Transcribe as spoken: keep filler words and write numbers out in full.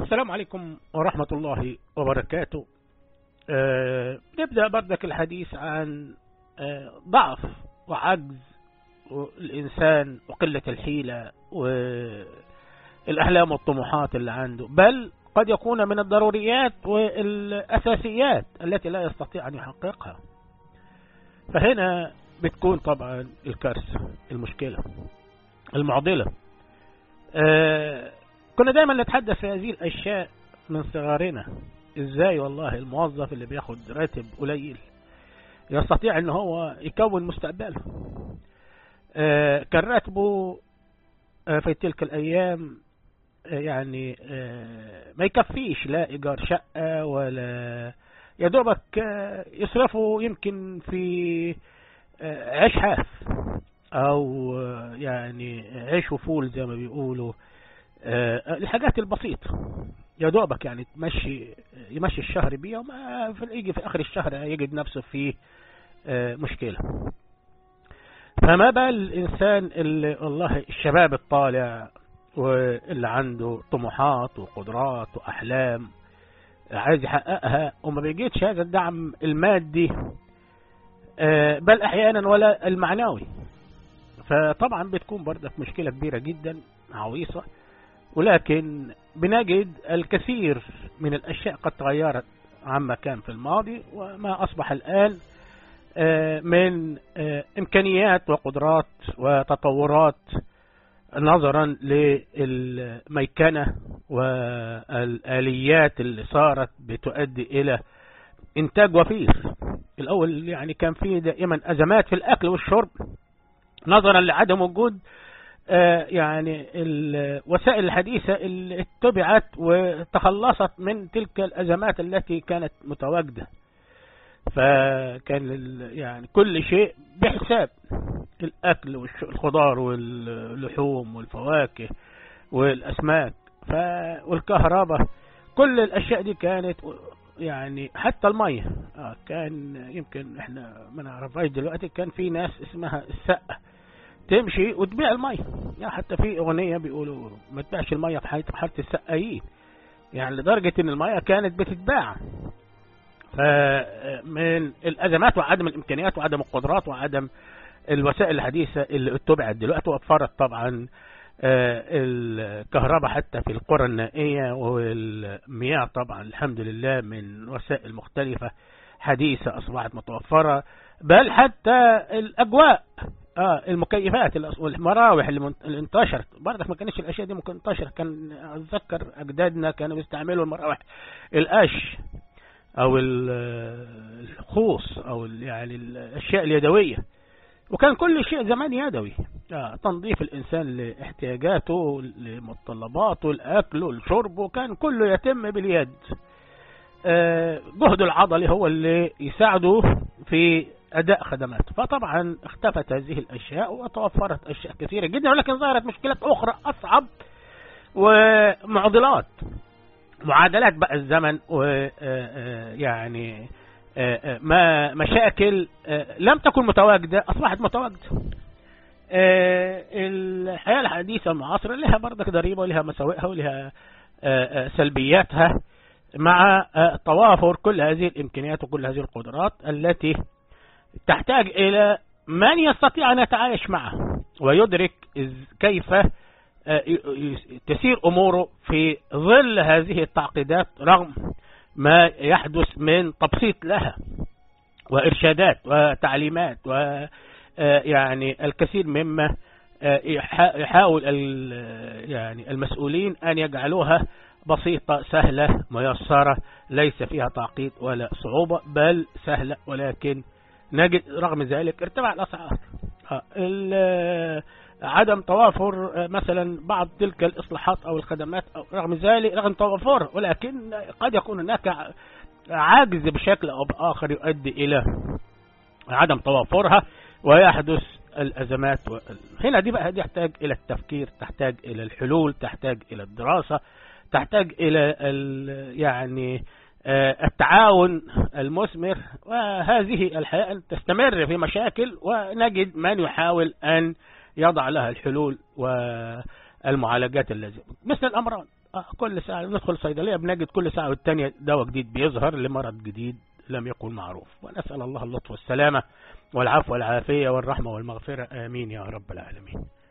السلام عليكم ورحمة الله وبركاته. أه نبدأ بردك الحديث عن أه ضعف وعجز الإنسان وقلة الحيلة والأحلام والطموحات اللي عنده، بل قد يكون من الضروريات والأساسيات التي لا يستطيع أن يحققها. فهنا بتكون طبعا الكارثة، المشكلة المعضلة. أه كنا دايما نتحدث في هذه الأشياء من صغارنا، ازاي والله الموظف اللي بياخد راتب قليل يستطيع ان هو يكون مستقبله. آه كان راتبه آه في تلك الايام آه يعني آه ما يكفيش لا ايجار شقة ولا يا دوبك آه يصرفه يمكن في آه عيش حاف او آه يعني عيش وفول زي ما بيقولوا، آه الحاجات البسيطة يا دوبك يعني تمشي يمشي الشهر بيه، وما في يجي في اخر الشهر يجد نفسه في آه مشكلة. فما بال الانسان اللي والله الشباب الطالع واللي عنده طموحات وقدرات واحلام عايز يحققها وما بيجيتش هذا الدعم المادي آه بل احيانا ولا المعنوي. فطبعا بتكون برضك مشكلة كبيرة جدا عويصة، ولكن بنجد الكثير من الأشياء قد تغيرت عما كان في الماضي وما أصبح الآن من إمكانيات وقدرات وتطورات نظرا للميكنة والآليات اللي صارت بتؤدي إلى إنتاج وفير. الأول يعني كان فيه دائما أزمات في الأكل والشرب نظرا لعدم وجود آه يعني الوسائل الحديثة اللي اتبعت وتخلصت من تلك الأزمات التي كانت متواجدة. فكان يعني كل شيء بحساب، الأكل والخضار واللحوم والفواكه والأسماك والكهرباء، كل الأشياء دي كانت يعني حتى المية آه كان يمكن احنا ما نعرفهاش دلوقتي. كان في ناس اسمها السقة تمشي وتبيع المية، يعني حتى في اغنية بيقولوا ما تبيعش المية في حارة السقايين، يعني لدرجة ان المية كانت بتتباع. فمن الازمات وعدم الامكانيات وعدم القدرات وعدم الوسائل الحديثة اللي اتبعت دلوقتي وفرت طبعا الكهرباء حتى في القرى النائية، والمياه طبعا الحمد لله من وسائل مختلفة حديثة اصبحت متوفرة، بل حتى الاجواء اه المكيفات والمراوح اللي انتشرت برضك ما كانش الاشياء دي ممكن انتشر. كان اتذكر اجدادنا كانوا بيستعملوا المراوح القش او الخوص او يعني الاشياء اليدويه، وكان كل شيء زمان يدوي. آه تنظيف الانسان لاحتياجاته لمتطلباته الاكل والشرب وكان كله يتم باليد. آه جهد العضلي هو اللي يساعده في أداء خدمات. فطبعا اختفت هذه الأشياء وتوفرت أشياء كثيرة جدا، ولكن ظهرت مشكلات أخرى أصعب ومعضلات، معادلات بقى الزمن ويعني ما مشاكل لم تكن متواجدة أصبحت متواجدة. الحياة الحديثة المعاصرة لها برضك ضريبة ولها مساوئها ولها سلبياتها، مع توافر كل هذه الإمكانيات وكل هذه القدرات التي تحتاج إلى من يستطيع أن يتعايش معه ويدرك كيف تسير أموره في ظل هذه التعقيدات، رغم ما يحدث من تبسيط لها وإرشادات وتعليمات ويعني الكثير مما يحاول يعني المسؤولين أن يجعلوها بسيطة سهلة ميسرة ليس فيها تعقيد ولا صعوبة بل سهلة، ولكن نجد رغم ذلك ارتفاع الأسعار. عدم توافر مثلا بعض تلك الإصلاحات أو الخدمات أو رغم ذلك رغم توافره، ولكن قد يكون هناك عجز بشكل أو بآخر يؤدي إلى عدم توافرها ويحدث الأزمات. هنا دي بقى تحتاج إلى التفكير، تحتاج إلى الحلول، تحتاج إلى الدراسة، تحتاج إلى يعني التعاون المثمر. وهذه الحياة أن تستمر في مشاكل ونجد من يحاول أن يضع لها الحلول والمعالجات اللازمة، مثل الأمراض. كل ساعة ندخل صيدلية بنجد كل ساعة والتانية دواء جديد بيظهر لمرض جديد لم يكن معروف. ونسأل الله اللطف والسلامة والعفو والعافية والرحمة والمغفرة، آمين يا رب العالمين.